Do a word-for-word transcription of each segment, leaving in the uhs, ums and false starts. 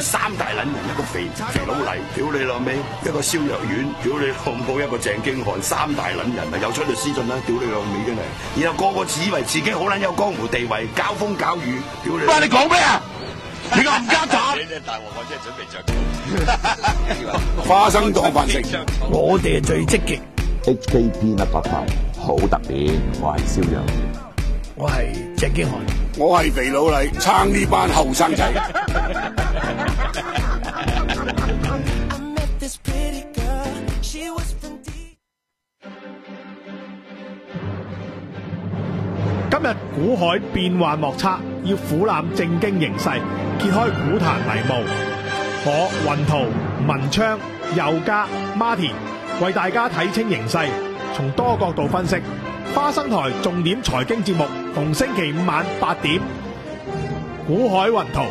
三大撚人，一個肥肥佬黎，屌你老味，一個蕭若元，屌你老母，一個鄭經翰，三大撚人啊，又出律師信啦，屌你老味真係，然後個個自以為自己好撚有江湖地位，交風交雨，屌你！喂，你講咩啊？你個冚家鏟！你大鑊，我真係準備着花生當飯食，我哋係最積極。 H K P 一百塊好特別，我係蕭若元， 我係鄭經翰，我係肥佬黎，撐呢班後生仔。 今日股海變幻莫測，要俯瞰政經形勢，揭開股壇迷霧。我雲圖、文昌、佑嘉、Martin 為大家睇清形勢，從多角度分析。花生台重點財經節目，逢星期五晚八點。股海雲圖，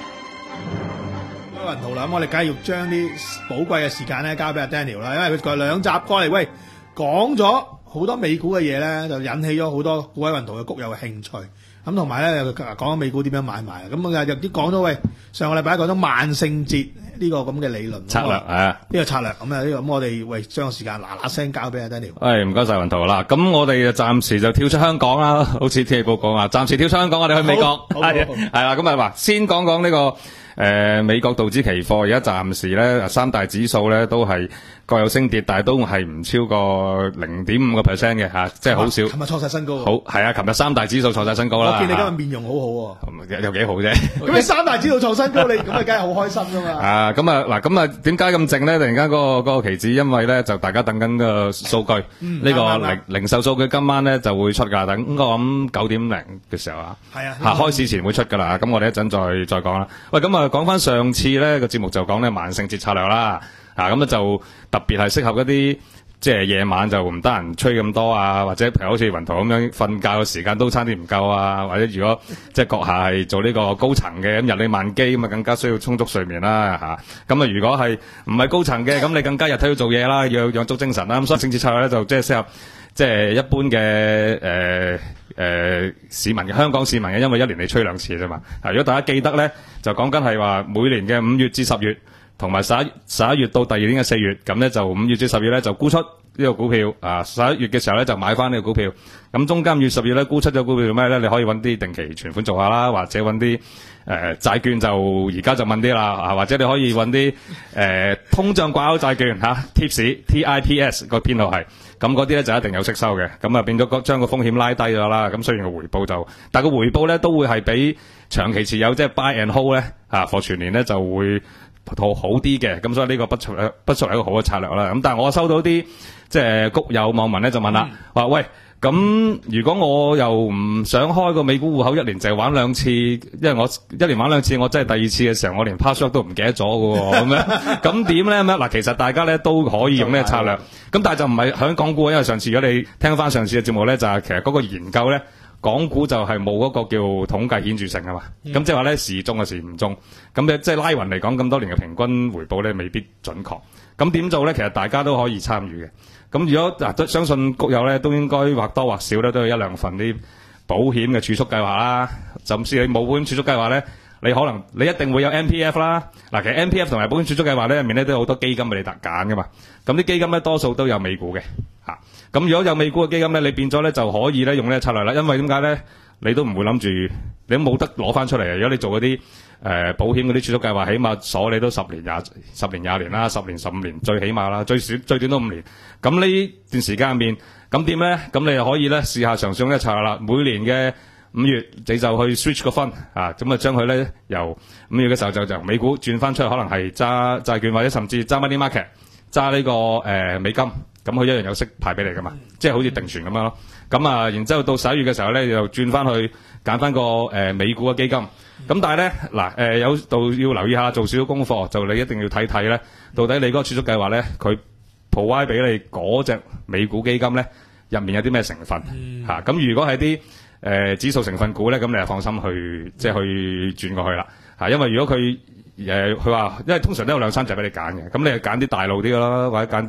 雲圖啦，咁我哋梗係要將啲寶貴嘅時間咧交俾阿 Daniel 啦，因為佢過兩集過嚟，喂，講咗好多美股嘅嘢咧，就引起咗好多股海雲圖嘅谷友嘅興趣。咁同埋咧又講緊美股點樣買賣，咁啊有啲講咗喂，上個禮拜講咗萬聖節呢個咁嘅理論策略係啊， 呢個策略咁啊呢個咁我哋喂將個時間嗱嗱聲交俾阿 Daniel。 誒唔該晒雲圖啦，咁我哋就暫時就跳出香港啦，好似天氣報講啊，暫時跳出香港，我哋去美國係係啦，咁啊話先講講呢個誒、呃、美國道指期貨，而家暫時咧三大指數咧都係各有升跌，但係都係唔超過零點五個 percent 嘅嚇，即係好少。琴日創晒新高。 好係啊，琴日三大指數創晒新高啦。 我見你今日面容好好喎。 有有幾好啫？ 咁你三大指數創新高，你咁啊梗係好開心噶嘛。 啊，咁啊嗱，咁啊點解咁靜咧？突然間嗰個嗰個期指，因為咧就大家等緊個數據，呢個零零售數據今晚咧就會出㗎，等我諗九點零嘅時候啊。係啊。嚇開市前會出㗎啦，咁我哋一陣再再講啦。喂，咁啊講翻上次咧個節目就講咧萬聖節策略啦。啊，咁咧就特別係適合一啲即係夜晚就唔得閒吹咁多啊，或者譬如好似雲圖咁樣瞓覺嘅時間都差啲唔夠啊，或者如果即係閣下係做呢個高層嘅咁日理萬機咁啊，更加需要充足睡眠啦嚇。咁啊，如果係唔係高層嘅，咁你更加日頭要做嘢啦，要養足精神啦。咁所以政治策略咧就即係適合即係一般嘅誒誒市民嘅香港市民嘅，因為一年你吹兩次啫嘛。啊，如果大家記得咧，就講緊係話每年嘅五月至十月。同埋十一十一月到第二年嘅四月，咁咧就五月至十月咧就沽出呢個股票，啊十一月嘅時候咧就買翻呢個股票，咁中間五月十月咧沽出咗股票做咩咧？你可以揾啲定期存款做下啦，或者揾啲誒債券就而家就問啲啦，啊或者你可以揾啲誒通脹掛鈎債券嚇 ，tips T I P S 個編號係，咁嗰啲咧就一定有息收嘅，咁啊變咗將個風險拉低咗啦，咁雖然個回報就，但係個回報咧都會係比長期持有即係 buy and hold 咧嚇，貨全年咧就會好好啲嘅，咁所以呢個不出不出係一個好嘅策略啦。咁但係我收到啲即係谷友網民咧就問啦，話、嗯、喂，咁如果我又唔想開個美股戶口，一年就係玩兩次，因為我一年玩兩次，我真係第二次嘅時候，我連 password 都唔記得咗㗎喎，咁樣咁點咧？咁樣嗱，其實大家咧都可以用呢個策略，咁但係就唔係響港股，因為上次如果你聽翻上次嘅節目咧，就係、是、其實嗰個研究咧。港股就係冇嗰個叫統計顯著性啊嘛，咁即係話咧時中嘅時唔中，咁咧即係拉勻嚟講咁多年嘅平均回報咧未必準確，咁點做咧？其實大家都可以參與嘅，咁如果嗱都、啊、相信谷友咧都應該或多或少咧都有一兩份啲保險嘅儲蓄計劃啦，甚至你冇保險儲蓄計劃咧，你可能你一定會有 M P F 啦，嗱其實 M P F 同埋保險儲蓄計劃咧入面咧都有好多基金俾你特揀噶嘛，咁啲基金咧多數都有美股嘅嚇。咁如果有美股嘅基金咧，你變咗咧就可以咧用呢個策略啦，因為點解咧？你都唔會諗住，你都冇得攞翻出嚟。如果你做嗰啲誒保險嗰啲儲蓄計劃，起碼鎖你都十年廿十年廿年啦，十年十五年最起碼啦，最少最短都五年。咁呢段時間入面，咁點咧？咁你就可以咧試下嘗試用呢個策略啦。每年嘅五月你就去 switch 個分啊，咁啊將佢咧由五月嘅時候就由美股轉翻出去，可能係揸債券或者甚至揸 money market 揸呢個誒、呃、美金。咁佢一樣有息派俾你噶嘛，即係好似定存咁樣咯。咁啊，然之後到十一月嘅時候咧，又轉翻去揀翻個誒、呃、美股嘅基金。咁但係咧，嗱誒有度要留意下，做少少功課，就你一定要睇睇咧，到底你嗰個儲蓄計劃咧，佢 provide 俾你嗰隻美股基金咧，入面有啲咩成分嚇？咁、嗯啊、如果係啲誒指數成分股咧，咁你就放心去即係去轉過去啦嚇。因為如果佢誒佢話，因為通常都有兩三隻俾你揀嘅，咁你係揀啲大路啲嘅啦，或者揀啲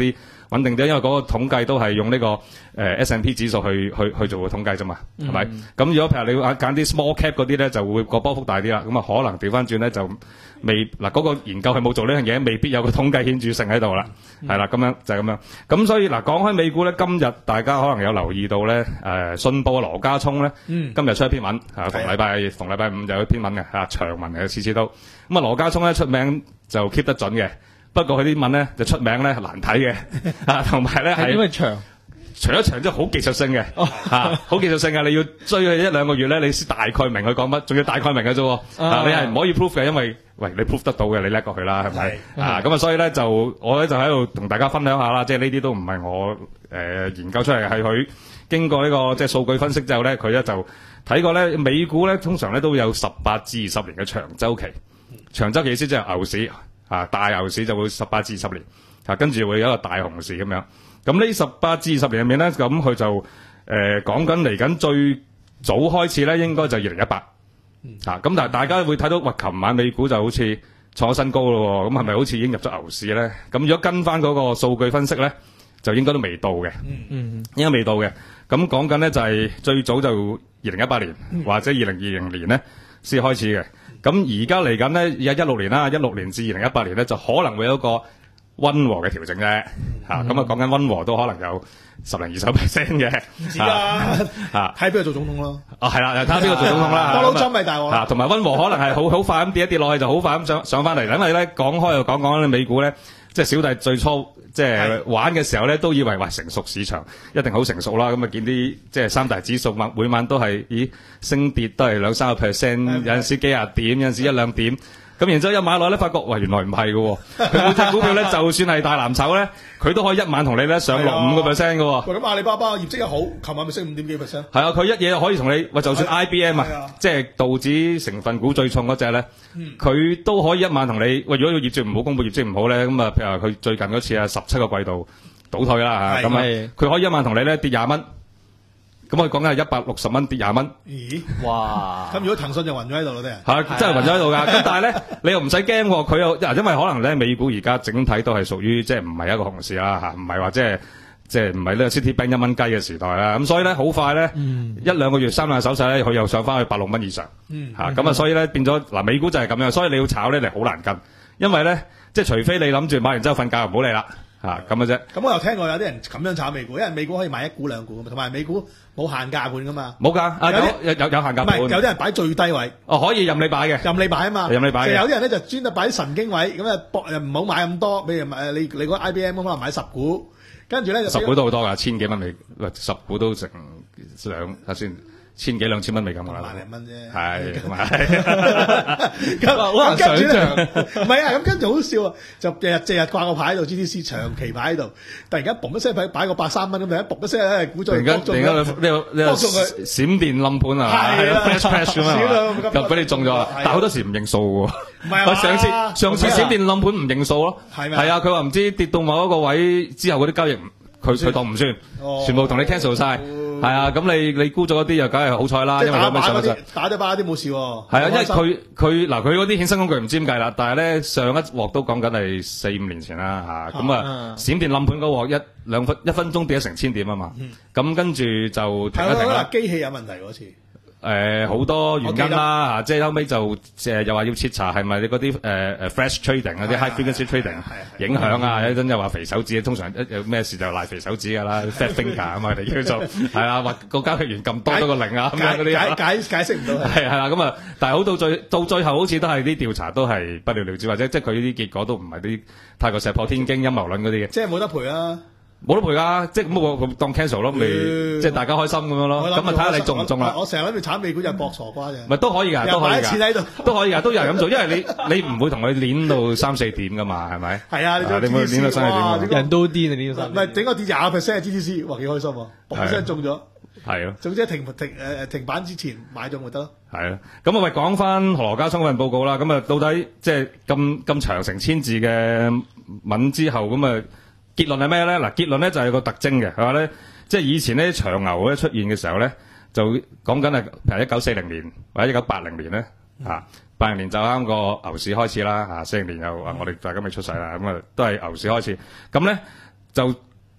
穩定啲，因為嗰個統計都係用呢、這個誒、呃、S and P 指數去去去做個統計啫嘛，係咪？咁、嗯、如果譬如你揀啲 small cap 嗰啲咧，就會個波幅大啲啦。咁啊，可能調翻轉咧就未嗱嗰、那個研究係冇做呢樣嘢，未必有個統計顯著性喺度啦。係、嗯、啦，咁樣就係、是、咁樣。咁所以嗱，講開美股咧，今日大家可能有留意到咧，誒、呃，信報羅家聰咧、嗯，今日出一篇文，啊，逢禮拜逢禮拜五就有一篇文嘅，啊，長文嘅，次次都。咁啊，羅家聰咧出名就 keep 得準嘅。不過佢啲文咧就出名咧難睇嘅，啊，同埋咧係因為長，除咗長即係好技術性嘅，啊，好技術性嘅，你要追佢一兩個月咧，你先大概明佢講乜，仲要大概明嘅啫，啊，你係唔可以 proof 嘅，因為喂你 proof 得到嘅，你叻過佢啦，係咪？啊，咁啊，所以咧就我咧就喺度同大家分享下啦，即係呢啲都唔係我誒、呃、研究出嚟，係佢經過呢、這個即係數據分析之後咧，佢咧就睇過咧美股咧通常咧都有十八至二十年嘅長周期，長周期意思即係牛市。啊，大牛市就會十八至二十年，啊，跟住會有一個大熊市咁樣。咁呢十八至二十年入面咧，咁佢就誒講緊嚟緊最早開始咧，應該就二零一八。啊，咁但係大家會睇到，哇！琴晚美股就好似創咗新高咯，咁係咪好似已經入咗牛市咧？咁如果跟翻嗰個數據分析咧，就應該都未到嘅。嗯嗯，應該未到嘅。咁講緊咧就係最早就二零一八年、嗯、或者二零二零年咧先開始嘅。咁而家嚟緊咧，有一六年啦，一六年至二零一八年咧，就可能會有一個溫和嘅調整啫。嚇、嗯，咁啊講緊溫和都可能有十零二十 percent 嘅。唔知啊，嚇睇邊個做總統咯。啊，係啦，睇下邊個做總統啦。特朗普咪大鑊。嚇，同埋溫和可能係好好快咁跌一跌落去，就好快咁上上翻嚟。因為咧講開又講講咧，美股咧，即係小弟最初即係玩嘅時候咧，都以為話成熟市場一定好成熟啦。咁啊見啲即係三大指數每晚都係咦升跌都係兩三個 percent， 有陣時幾廿點，有陣時一兩點。咁然之後一買落咧，發覺喂原來唔係嘅，佢每隻股票咧，就算係大藍籌咧，佢都可以一晚同你咧上落五個 percent 嘅。喂，咁阿里巴巴業績又好，琴晚咪升五點幾 percent？係啊，佢一嘢可以同你喂，就算 I B M 啊，即係道指成分股最重嗰隻咧，佢、嗯、都可以一晚同你喂。如果佢業績唔好，公布業績唔好咧，咁啊，譬如話佢最近嗰次啊，十七個季度倒退啦嚇，咁啊，佢可以一晚同你咧跌廿蚊。咁我講緊係一百六十蚊跌廿蚊。咦！哇！咁如果騰訊就暈咗喺度咯，啲人係真係暈咗喺度㗎。咁但係咧，你又唔使驚，佢又因為可能咧美股而家整體都係屬於即係唔係一個熊市啦嚇，唔係話即係即係唔係呢個 City Bank 一蚊雞嘅時代啦。咁所以咧好快咧、嗯，一兩個月三兩手勢咧，佢又上翻去百六蚊以上。嗯。嚇咁啊，所以咧變咗嗱，美股就係咁樣，所以你要炒咧，你好難跟，因為咧即係除非你諗住買完之後瞓覺唔好理啦。嚇咁嘅啫。咁我又聽過有啲人咁樣炒美股，因為美股可以買一股兩股，同埋美股冇限價盤噶嘛。冇㗎，啊有有有限價盤。唔係有啲人擺最低位。哦，可以任你擺嘅。任你擺啊嘛。任你擺。就有啲人咧就專登擺啲神經位，咁啊博誒唔好買咁多，譬如誒你你嗰 I B M 可能買十股，跟住咧就十股都好多㗎，千幾蚊美，十股都成兩睇先。千幾兩千蚊美金㗎啦，萬零蚊啫。係，咁啊，咁好難想象。唔係啊，咁跟住好笑啊，就日日日日掛個牌喺度 ，G T C 長期牌喺度，突然間嘣一聲擺擺個百三蚊咁，突然間嘣一聲咧，估咗。突然間突然間呢個呢個閃電冧盤啊，係啊 ，flash crash 咁啊，就俾你中咗。但係好多時唔認數喎。唔係啊，上次上次閃電冧盤唔認數咯。係咪？係啊，佢話唔知跌到某一個位之後嗰啲交易，佢佢當唔算，全部同你 cancel 晒。係啊，咁你你沽咗嗰啲又梗係好彩啦，因為有咩上咗打咗巴啲冇事喎。係啊，因為佢佢嗱佢嗰啲衍生工具唔知點計啦，但係咧上一鑊都講緊係四五年前啦嚇，咁啊閃電冧盤嗰鑊一兩分一分鐘跌咗成千點啊嘛，咁、嗯、跟住就停一停啦。機器有問題嗰次。誒好多原因啦嚇，即係後尾就誒又話要徹查係咪你嗰啲誒誒 flash trading 嗰啲 high frequency trading 影響啊，有陣又話肥手指，通常一有咩事就賴肥手指㗎啦 fat finger 啊嘛，我哋叫做係啊，話個交易員撳多咗個零啊咁樣嗰啲解解解釋唔到係係啦，咁啊，但係好到最到最後好似都係啲調查都係不了了之，或者即係佢啲結果都唔係啲太過石破天驚陰謀論嗰啲嘅，即係冇得賠啊！冇得賠噶，即係咁我當 cancel 咯，咪即係大家開心咁樣咯。咁啊睇下你中唔中啦。我成日諗住炒美股就搏傻瓜啫。唔係都可以噶，都可以噶。錢喺度都可以噶，都有人咁做，因為你你唔會同佢攣到三四點噶嘛，係咪？係啊，你唔會攣到三四點。人都癲啊，攣到三。唔係整個跌廿個 percent G T C，哇幾開心啊！嘣聲中咗。係咯。總之停停誒停板之前買咗咪得咯。係啊，咁啊喂，講翻羅家聰嗰份報告啦。咁啊到底即係咁咁長成千字嘅文之後咁啊？結論係咩咧？嗱，結論咧就係、是、個特徵嘅，係嘛咧？即係以前呢長牛咧出現嘅時候咧，就講緊係譬如一九四零年或者一九八零年咧，啊八零年就啱個牛市開始啦，啊四零年又啊我哋大家未出世啦，咁啊都係牛市開始，咁咧就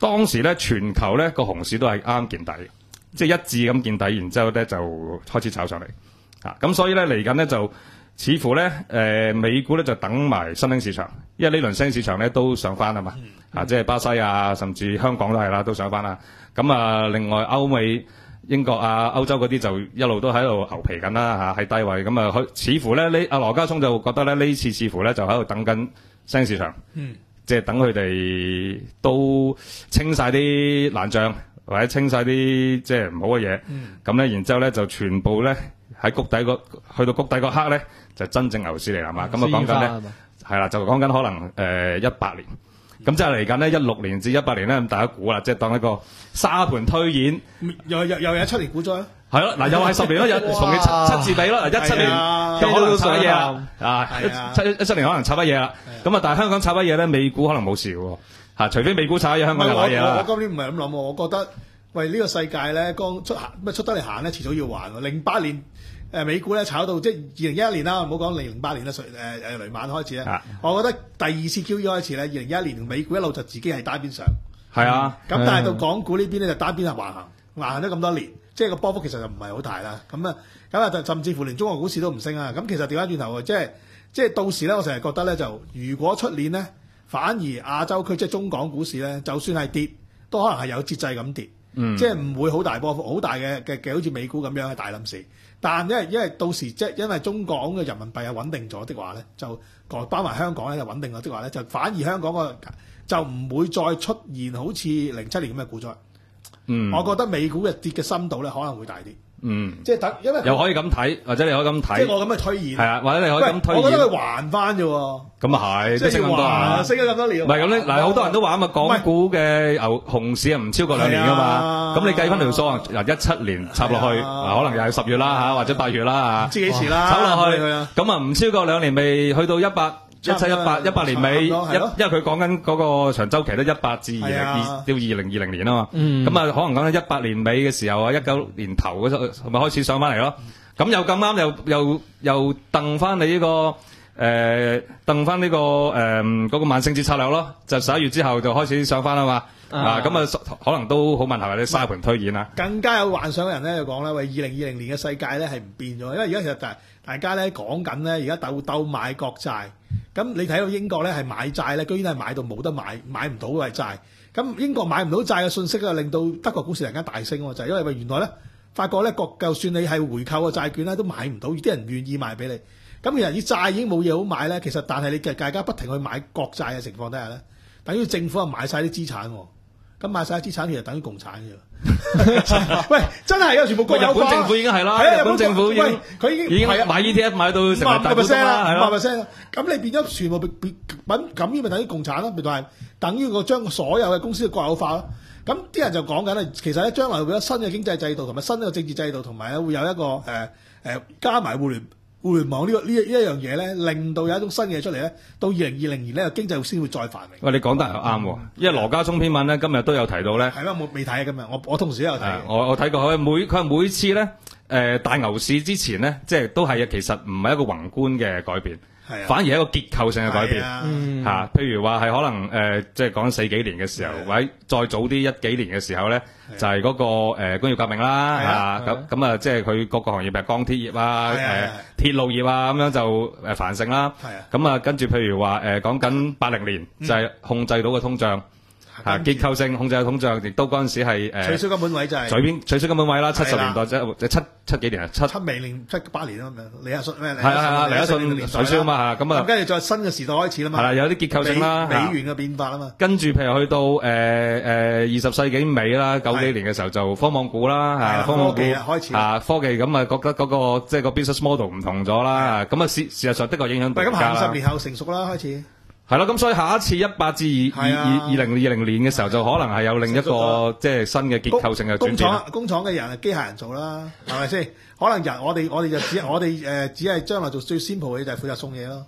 當時咧全球咧個熊市都係啱見底，即係一致咁見底，然之後咧就開始炒上嚟。啊，咁所以咧嚟緊咧就似乎咧誒、呃、美股咧就等埋新興市場，因為呢輪新興市場咧都上翻啊嘛。嗯嗯、啊，即係巴西啊，甚至香港都係啦，都上翻啦。咁啊，另外歐美、英國啊、歐洲嗰啲就一路都喺度牛皮緊啦嚇，喺低位。咁啊，佢似乎咧呢阿羅家聰就覺得咧呢次似乎咧就喺度等緊新興市場，嗯、即係等佢哋都清晒啲爛帳，或者清晒啲即係唔好嘅嘢。咁咧、嗯，然之後咧就全部咧喺谷底個去到谷底嗰刻咧就真正牛市嚟啦嘛。咁啊講緊咧係啦，就講緊可能誒一八年。咁即係嚟緊呢，一六年至一八年咧，咁大家估啦，即係當一個沙盤推演， 又又又有七年股災， 係咯，嗱又係十年咯，有同你七七字比咯，嗱一七年可能插乜嘢啊，啊七一七年可能插乜嘢啦，咁啊但係香港插乜嘢咧，美股可能冇事喎，嚇，除非美股插乜嘢，香港就揦嘢啦。 我今年唔係咁諗喎，我覺得喂呢個世界咧，剛出行乜出得嚟行咧，遲早要還喎。零八年。誒美股咧炒到即係二零一一年啦，唔好講零零八年啦，誒誒雷曼開始咧，啊、我覺得第二次 Q E 開始咧，二零一一年美股一路就自己係單邊上， 係啊， 咁、嗯、但係到港股呢邊咧就單邊係橫行，橫行咗咁多年，即係個波幅其實就唔係好大啦。咁啊，咁啊就甚至乎連中國股市都唔升啊。咁其實調翻轉頭，即係即係到時咧，我成日覺得咧就如果出年咧，反而亞洲區即係中港股市咧，就算係跌，都可能係有節制咁跌，嗯、即係唔會好大波幅，好大嘅嘅嘅好似美股咁樣嘅大冧市。但因為因為到時即係因為中港嘅人民幣係穩定咗的話咧，就包埋香港咧就穩定咗的話咧，就反而香港個就唔會再出現好似零七年咁嘅股災。嗯，我覺得美股嘅跌嘅深度咧可能會大啲。嗯，即係等因為又可以咁睇，或者你可以咁睇。 即係我咁嘅推演。係啊，或者你可以咁推演。 我覺得佢還翻啫喎。咁啊係， 即係升咁多，升咗咁多年。 唔係咁咧，嗱好多人都話啊嘛，港股嘅牛熊市啊唔超過兩年噶嘛。咁你計翻條數啊，嗱一七年插落去，可能又係十月啦嚇，或者八月啦嚇。唔知幾時啦。插落去，咁啊唔超過兩年，未去到一百。一七一八一八年尾，一因為佢講緊嗰個長週期都一八至二零二到二零二零年啊嘛，咁啊、嗯、可能講緊一八年尾嘅時候啊，一九年頭嗰陣咪開始上翻嚟咯，咁、嗯、又咁啱又又又掟翻你呢、這個誒掟翻呢個誒嗰、呃那個萬聖節策略咯，就十一月之後就開始上翻啦嘛，啊咁啊可能都好問題，或者沙盤推演啊， 更加有幻想嘅人咧就講咧，喂二零二零年嘅世界咧係唔變咗，因為而家其實大大家咧講緊咧而家鬥鬥買國債。咁你睇到英國咧係買債咧，居然係買到冇得買，買唔到嘅債。咁英國買唔到債嘅信息啊，令到德國股市突然間大升喎，就係、是、因為原來咧發覺咧國就算你係回購嘅債券咧都買唔到，啲人願意賣俾你。咁其實啲債已經冇嘢好買咧，其實但係你嘅大家不停去買國債嘅情況底下咧，等於政府啊買晒啲資產，咁買晒啲資產其實等於共產嘅。喂，真係有全部國有化。 日本政府已經係啦，日本政府已經佢已經已經買 E T F 買到成為大股東啦，係咯。 咁你變咗全部變變咁，呢咪等於共產咯？咪就係等於個將所有嘅公司嘅國有化咯。咁啲人就講緊咧，其實咧將來會有新嘅經濟制度同埋新嘅政治制度，同埋咧會有一個誒誒、呃、加埋互聯互聯網呢、呢個呢呢一樣嘢咧，令到有一種新嘢出嚟咧。到二零二零年咧，經濟先會再繁榮。 喂，你講得係啱喎，因為羅家聰篇文咧今日都有提到咧。 係咩？我未睇啊！今日我我同時都有睇。 我我睇過佢每佢每次咧誒、呃、大牛市之前咧，即係都係其實唔係一個宏觀嘅改變。係啊、反而係一個結構性嘅改變嚇、啊嗯啊，譬如話係可能誒、呃，即係講四幾年嘅時候，啊、或者再早啲一,一幾年嘅時候咧，啊、就係嗰、那個誒、呃、工業革命啦嚇，咁咁啊，即係佢各個行業，譬如鋼鐵業啊、誒、呃、鐵路業啊咁樣就誒繁盛啦。咁啊，跟住譬如話誒講緊八零年就係控制到個通脹。嚇結構性控制嘅通脹，亦都嗰陣時係誒取消根本位就係隨便取消根本位啦，七十年代即係七七幾年啊，七七尾年七八年啊嘛，李亞信咩？ 係啊係啊，李亞信取消啊嘛嚇，咁啊， 跟住再新嘅時代開始啦嘛， 係啦，有啲結構性啦， 美元嘅變化啊嘛， 跟住譬如去到誒誒二十世紀尾啦，九幾年嘅時候就科網股啦嚇，科網股開始啊科技咁啊覺得嗰個即係個 business model 唔同咗啦，咁啊事事實上的確影響到咁行十年後成熟啦開始。 係咯，咁所以下一次一八至二二二二零二零年嘅時候，就可能係有另一個即係新嘅結構性嘅轉變。 工廠工廠嘅人係機械人做啦，係咪先？可能人我哋我哋就只我哋誒只係將來做最 simple 嘅就係負責送嘢咯。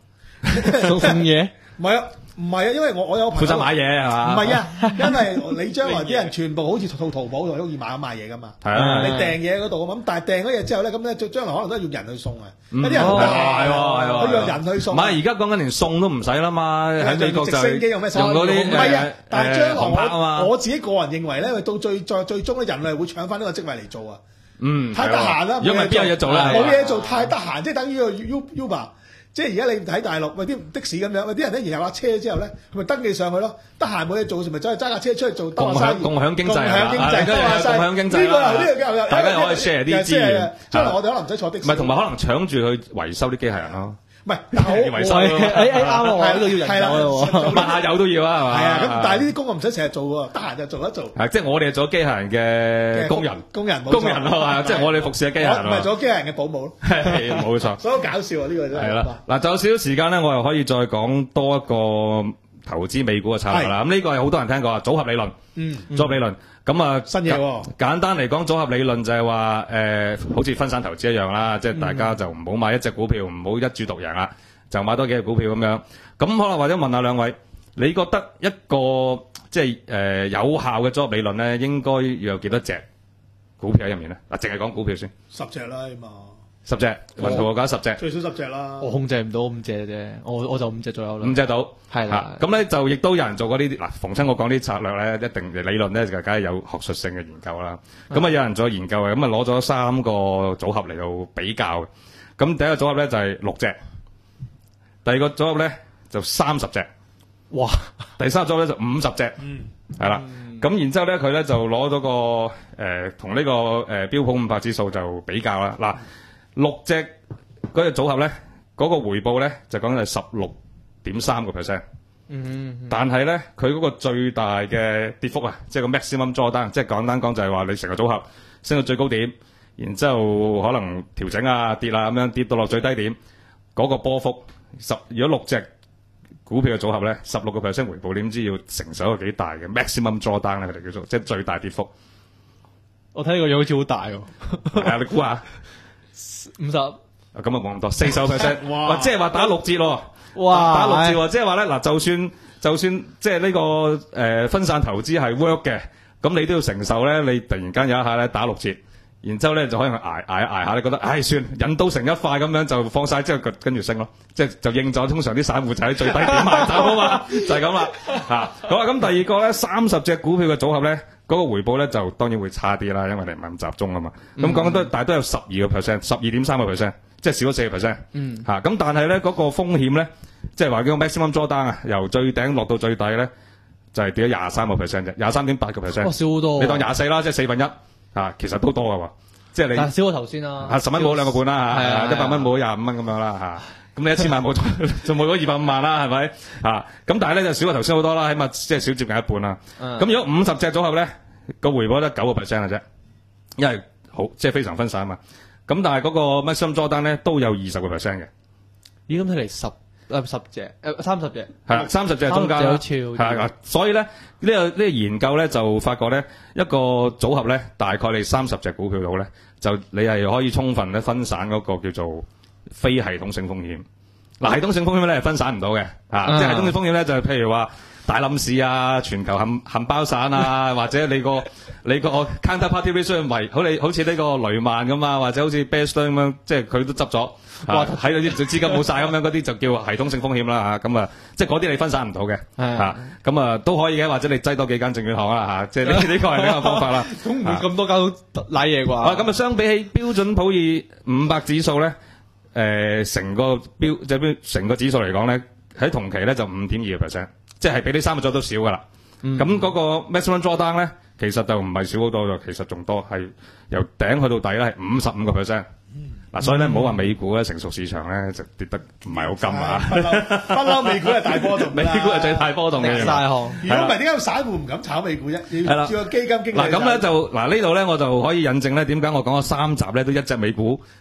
送送嘢？ 唔係啊。唔係啊，因為我我有朋友負責買嘢係嘛？ 唔係啊，因為你將來啲人全部好似淘淘寶同好易買咁買嘢噶嘛。 係啊， 你訂嘢嗰度咁，但係訂咗嘢之後咧，咁咧將來可能都係要人去送啊。有啲人係喎係喎， 佢要人去送。 唔係而家講緊連送都唔使啦嘛，喺美國就直升機用咩？ 用嗰啲唔係啊，但係將來我我自己個人認為咧，到最最最終咧，人類會搶翻呢個職位嚟做啊。 嗯， 太得閒啦， 如果唔係邊有嘢做咧？ 冇嘢做，太得閒，即係等於個 Uber。即係而家你睇大陸，喂啲的士咁樣，喂啲人咧然後架車之後咧，佢咪登記上去咯。得閒冇嘢做，咪走去揸架車出去做多下生意。 共享經濟， 共享經濟，多下生意。 共享經濟呢個係呢個大家可以 share 啲資源。 將來我哋可能唔使坐的士。 唔係，同埋可能搶住去維修啲機械人咯。 唔係，但係維修， 誒誒啱喎，呢個要人手咯， 物下油都要啊，係嘛？ 係啊，咁但係呢啲工我唔使成日做喎，得閒就做一做。 係，即係我哋係做機械人嘅工人， 工人， 工人咯，係即係我哋服侍嘅機械人。 唔係做機械人嘅保姆咯。 係冇錯。 所以好搞笑啊！呢個真係。係啦， 嗱，就有少少時間咧，我又可以再講多一個投資美股嘅策略啦。咁呢個係好多人聽過啊，組合理論。嗯。組合理論。咁啊， 新嘢喎。簡單嚟講，組合理論就係話誒，好似分散投資一樣啦，即係大家就唔好買一隻股票，唔好一注獨贏啦。就買多幾隻股票咁樣，咁可能或者問下兩位，你覺得一個即係誒、呃、有效嘅組合理論咧，應該要有幾多隻股票喺入面咧？嗱，淨係講股票先， 十隻啦，起碼十隻，雲圖我講十隻， 最少十隻啦。 我控制唔到五隻啫，我我就五隻左右啦。 五隻到， 係啦。 咁咧就亦都有人做過呢啲嗱，逢親我講啲策略咧，一定理論咧就梗係有學術性嘅研究啦。咁啊有人做研究嘅，咁啊攞咗三個組合嚟到比較嘅。咁第一個組合咧就係六隻。第二個組合咧就三十隻， 哇！ 第三個組合咧就五十隻，嗯，係啦。咁、嗯、然之後咧，佢咧就攞咗個誒同呢個誒、呃、標普五百指數就比較啦。嗱，六隻嗰隻組合咧，嗰、那個回報咧就講係十六點三個 percent，嗯，但係咧佢嗰個最大嘅跌幅啊，即係個 maximum drawdown，即係簡單講就係話你成個組合升到最高點，然之後可能調整啊跌啊咁樣跌到落最低點，嗰、那個波幅。十如果六隻股票嘅組合咧，十六個 percent 回報，點知要承受一個幾大嘅 maximum drawdown 咧？佢哋叫做即係最大跌幅。 我睇呢個樣好似好大喎。 係啊，你估下？ 五十。啊， 咁啊冇咁多，四十 percent。 哇！ 即係話打六折咯。 哇！ 打六折喎，即係話咧嗱，就算就算即係呢個誒、呃、分散投資係 work 嘅，咁你都要承受咧，你突然間有一下咧打六折。然之後咧就可以捱捱捱下，你覺得唉算引刀成一塊咁樣就放晒之後跟住升咯，即係就應咗通常啲散戶就喺最低點買走啊嘛，就係咁啦嚇。好啊，咁第二個咧三十隻股票嘅組合咧，嗰、那個回報咧就當然會差啲啦，因為你唔係咁集中啊嘛。咁講緊都但係都有十二個 percent， 十二點三個 percent， 即係少咗四個 percent。嗯嚇，咁但係咧嗰個風險咧，即係話叫 maximum drawdown啊，由最頂落到最底咧就係、是、跌咗廿三個 percent 啫，廿三點八個 percent。 少好多。 你當廿四啦，即係四分一嚇，其實都多噶喎。即係你， 但係少過頭先啦。 嚇十蚊冇兩個半啦嚇，一百蚊冇廿五蚊咁樣啦嚇。咁你一千萬冇就冇咗二百五萬啦，係咪嚇？咁但係咧就少過頭先好多啦，起碼即係少接近一半啦。咁如果五十隻組合咧，個回報得九個 percent 嘅啫，因為好即係非常分散啊嘛。咁但係嗰個 maximum drawdown咧都有二十個 percent 嘅。 咦？咁睇嚟十誒十隻誒三十隻係啦，三十隻中間啦，係啊。所以咧呢、呢個呢、呢個研究咧就發覺咧一個組合咧大概你三十隻股票度咧，就你係可以充分咧分散嗰個叫做非系統性風險。嗱、啊，系統性風險咧係分散唔到嘅啊，即係系統性風險咧就係譬如話大冧市啊，全球冚冚包散啊，或者你個你個 counterparty risk 為好你好似呢個雷曼咁啊，或者好似 Bear Stearns 咁樣，即係佢都執咗。哇！喺嗰啲資金冇晒咁樣，嗰啲就叫系統性風險啦嚇。咁啊，即係嗰啲你分散唔到嘅嚇。咁啊都可以嘅，或者你擠多幾間證券行啦嚇。即係呢呢個係呢個方法啦。 咁唔會咁多間瀨嘢啩？ 啊咁啊，相比起標準普爾五百指數咧，誒成個標即係標成個指數嚟講咧，喺同期咧就五點二個 percent，即係比啲三個組都少噶啦。咁嗰個 maximum drawdown 咧，其實就唔係少好多咗，其實仲多，係由頂去到底咧係五十五個 percent。嗱，所以咧唔好話美股咧成熟市場咧就跌得唔係好金啊！ 不嬲不嬲，美股係大波動， 美股係最大波動嘅。 晒行， 如果唔係點解散戶唔敢炒美股啫？要叫個基金經理。 嗱咁咧就嗱呢度咧我就可以引證咧點解我講咗三集咧都一隻美股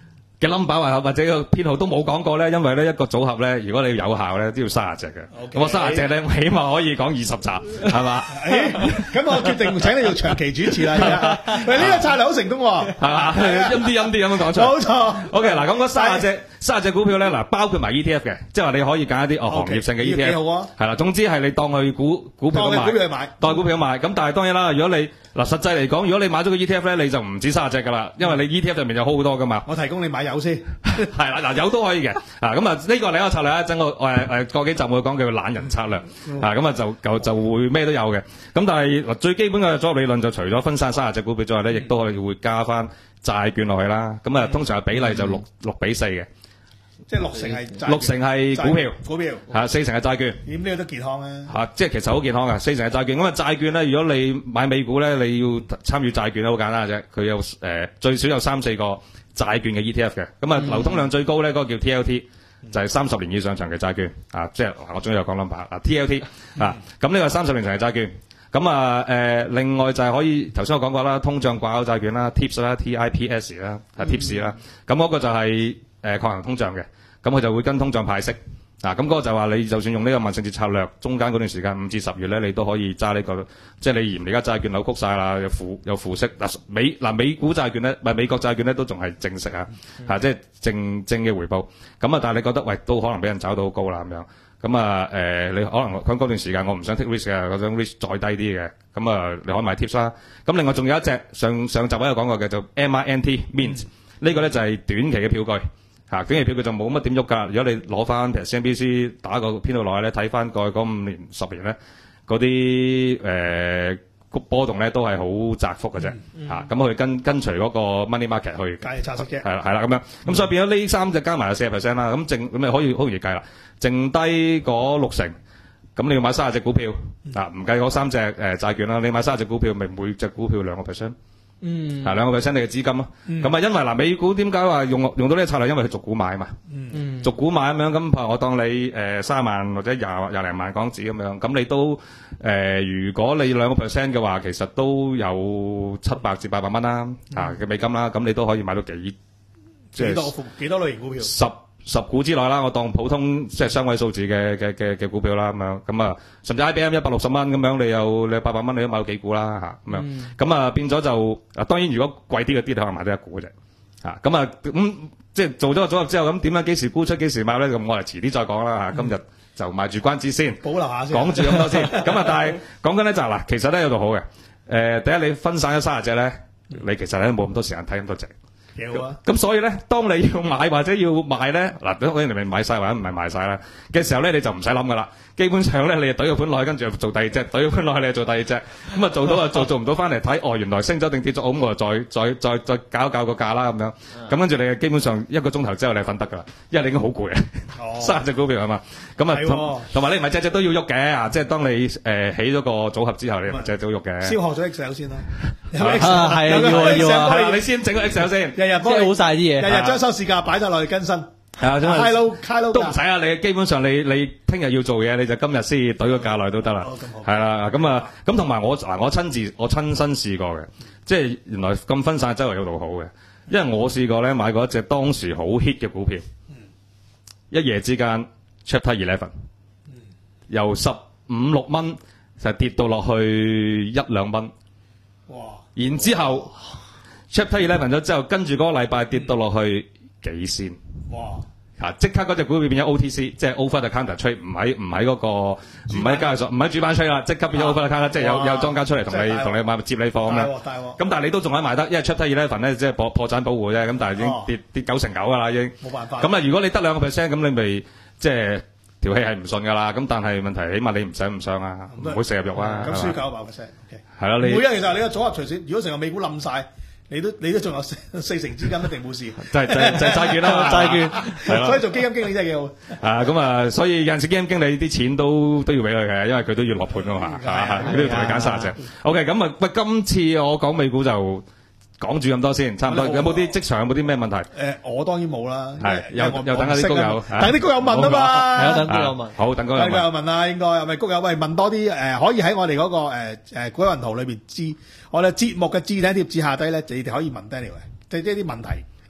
嘅 number 或或者個編號都冇講過咧，因為咧一個組合咧，如果你要有效咧，都要三十隻嘅。咁我三十隻咧，起碼可以講二十集，係嘛？ 咁我決定請你做長期主持啦。喂，呢個策略好成功喎， 係嘛？陰啲陰啲咁樣講出嚟。 冇錯。 OK，嗱咁嗰三十隻三十隻股票咧，嗱包括埋 E T F 嘅，即係話你可以揀一啲哦行業性嘅 E T F。幾好啊！係啦，總之係你當佢股股票咁買，當股票買。咁但係當然啦，如果你嗱實際嚟講，如果你買咗個 E T F 咧，你就唔止三十隻噶啦，因為你 E T F 入面有好多噶嘛。 我提供你買油先， 係啦，嗱油都可以嘅。啊咁啊，呢個另一個策略咧，整個誒誒過幾集會講叫懶人策略。啊咁啊就就就會咩都有嘅。咁但係嗱最基本嘅組合理論就除咗分散三十隻股票之外咧，亦都可以會加翻債券落去啦。咁啊通常係比例就六六比四嘅。 即係六成係六成係股票， 股票係四成係債券。 咁呢個都健康啊！ 嚇，即係其實好健康嘅，四成係債券。咁啊債券咧，如果你買美股咧，你要參與債券咧，好簡單嘅啫。佢有誒、呃、最少有三四個債券嘅 E T F 嘅。咁啊流通量最高咧，嗰、那個叫 T L T，就係三十年以上長期債券。啊，即係我終於有講 number 啊 T L T 啊。咁呢個三十年長期債券。咁啊誒，另外就係可以頭先我講過啦，通脹掛鈎債券啦 ，Tips 啦 ，T I P S 啦，係 Tips 啦。咁嗰個就係誒抗衡通脹嘅。咁佢就會跟通脹派息，嗱咁嗰個就話你就算用呢個萬聖節策略，中間嗰段時間五至十月咧，你都可以揸呢、這個，即係你嫌而家債券扭曲晒啦，有負有負息，嗱美嗱美股債券咧，唔係美國債券咧都仲係正息啊，嚇、嗯、即係正正嘅回報，咁啊但係你覺得喂都可能俾人找到好高啦咁樣，咁啊誒你可能喺嗰段時間我唔想 take risk 嘅，我想 risk 再低啲嘅，咁啊你可以買 tips 啦，咁另外仲有一隻上上集我有講過嘅就 M I N T Mint，、嗯、呢個咧就係短期嘅票據。啊，短期票佢就冇乜點喐㗎。如果你攞翻譬如 C N B C 打個編號落去咧，睇翻過去嗰五年、十年咧，嗰啲誒波動咧都係好窄幅嘅啫。 嗯嗯、 啊，咁佢跟跟隨嗰個 money market 去。 計測息啫。係啦， 係啦咁樣。咁、嗯、所以變咗呢三隻加埋就四十 percent 啦。咁剩咁你可以好容易計啦。剩低嗰六成，咁你要買三十隻股票，嗯、啊唔計嗰三隻誒、呃、債券啦。你買三十隻股票，咪每隻股票兩個 percent。嗯，啊兩個 percent 你嘅資金咯，咁啊、嗯、因為嗱美股點解話用用到呢個策略？因為佢逐股買嘛，嗯，逐股買咁樣，咁譬如我當你誒三萬或者廿廿零萬港紙咁樣，咁你都誒、呃、如果你兩個 percent 嘅話，其實都有七百至八百蚊啦，嗯、啊嘅美金啦，咁你都可以買到幾即係幾多幾多類型股票？十十股之內啦，我當普通即係雙位數字嘅嘅嘅嘅股票啦，咁樣咁啊，甚至 I B M 一百六十蚊咁樣，你有你八百蚊，你都買到幾股啦嚇，咁樣咁啊變咗就啊，當然如果貴啲嗰啲，你可能買得一股嘅啫，嚇咁啊咁即係做咗個組合之後，咁點樣幾時沽出幾時買咧？咁我哋遲啲再講啦嚇，今日就賣住關子先，保留下先，講住咁多先。咁啊，但係講緊咧就係嗱，其實咧有度好嘅，誒第一你分散咗三十隻咧，你其實咧冇咁多時間睇咁多隻。幾好啊！咁所以咧，當你要買或者要賣咧，嗱，等我哋咪買晒或者唔係賣晒啦嘅時候咧，你就唔使諗噶啦。基本上咧，你就懟個盤落去，跟住做第二隻；懟個盤落去，你就做第二隻。咁啊，做到啊，做做唔到翻嚟睇，哦，原來升咗定跌咗，咁我就再再再再搞一搞個價啦，咁樣。咁跟住你基本上一個鐘頭之後，你瞓得噶啦，因為你已經好攰啊。哦，三十隻股票係嘛？咁啊，同埋你唔係隻隻都要喐嘅啊！即係當你誒起咗個組合之後，你唔係隻隻都喐嘅。先學咗 Excel 先啦。 係啊，要啊要啊， 係你先整個 Excel 先。 日日幫你好晒啲嘢， 日日將收市價擺晒落去更新。係啊，開撈開撈都唔使啊！你基本上你你聽日要做嘢，你就今日先懟個價落去都得啦。係啦，咁啊，咁同埋我嗱，我親自我親身試過嘅，即係原來咁分散周圍有度好嘅，因為我試過咧買過一隻當時好 hit 嘅股票，一夜之間 Chapter Eleven 由十五六蚊就跌到落去一兩蚊，哇！然之後 Chapter Eleven 咗之後，跟住嗰個禮拜跌到落去幾仙，哇！啊，即刻嗰隻股票變咗 O T C， 即係 Over the Counter Trade，唔喺唔喺嗰個唔喺交易所，唔喺主板 trade 啦，即刻變咗 Over the Counter，即係有有莊家出嚟同你同你買接你貨咁樣。咁但係你都仲可以買得，因為 Chapter Eleven 咧即係破破產保護啫，咁但係已經跌跌九成九㗎啦，已經。冇辦法。咁啊，如果你得兩個 percent，咁你咪即係條氣係唔順㗎啦。咁但係問題，起碼你唔使唔傷啊，唔會食入肉啊。咁輸九百 percent。係咯，你。每日其實你個組合隨時，如果成個美股冧晒。你都你都仲有四四成資金一定冇事，就係就係就係債券啦，債券係咯，所以做基金經理真係幾好。啊，咁啊，所以有陣時基金經理啲錢都都要俾佢嘅，因為佢都要落盤㗎嘛，係嘛，佢都要同你揀三十隻。OK，咁啊，喂，今次我講美股就講住咁多先，差唔多。有冇啲職場有冇啲咩問題？誒，我當然冇啦。係，又又等下啲谷友，等啲谷友問啊嘛。係啊，等谷友問。好，等谷友問。谷友問啦，應該係咪谷友？喂，問多啲誒，可以喺我哋嗰個誒誒股雲圖裏邊知。我哋節目嘅置頂貼紙下低咧，你哋可以問 Daniel 嘅，即係一啲問題，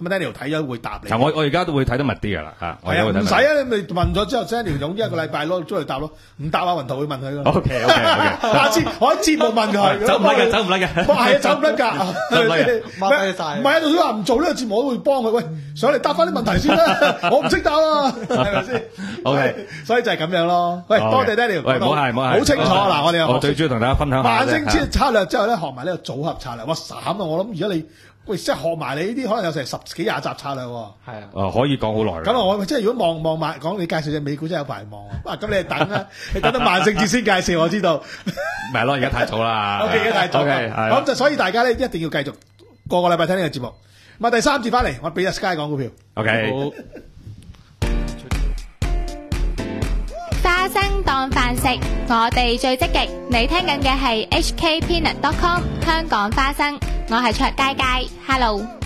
咁 Daniel 睇咗會答你。 我我而家都會睇得密啲噶啦嚇。 係啊，唔使啊，你咪問咗之後 Daniel 用一個禮拜攞出嚟答咯，唔答啊雲圖會問佢咯。 OK OK OK， 下次我喺節目問佢。 走唔甩嘅，走唔甩嘅。 係啊，走唔甩㗎。 走唔甩嘅。 孖低晒。唔係啊，就算話唔做呢個節目，我都會幫佢。喂，上嚟答翻啲問題先啦，我唔識答啊，係咪先 ？OK， 所以就係咁樣咯。喂，多謝 Daniel。 喂，唔好係唔好係。 好清楚嗱，我哋我最主要同大家分享下萬星之策略之後咧，學埋呢個組合策略。哇，慘啊！我諗而家你喂，即係學埋你呢啲，可能有成十幾廿集策略喎。係啊。 哦，可以講好耐。 咁啊，我即係如果望望埋講你介紹隻美股真係有排望啊！咁你係等啦，你等到萬聖節先介紹，我知道。 咪係咯，而家太早啦。 O K， 而家太早。O K， 係。 咁就所以大家咧一定要繼續個個禮拜聽呢個節目。咁啊，第三節翻嚟，我俾阿 Sky 講股票。 O K。 好。 花生當飯食，我哋最積極。你聽緊嘅係 H K Peanut dot com 香港花生，我係卓佳佳 ，Hello。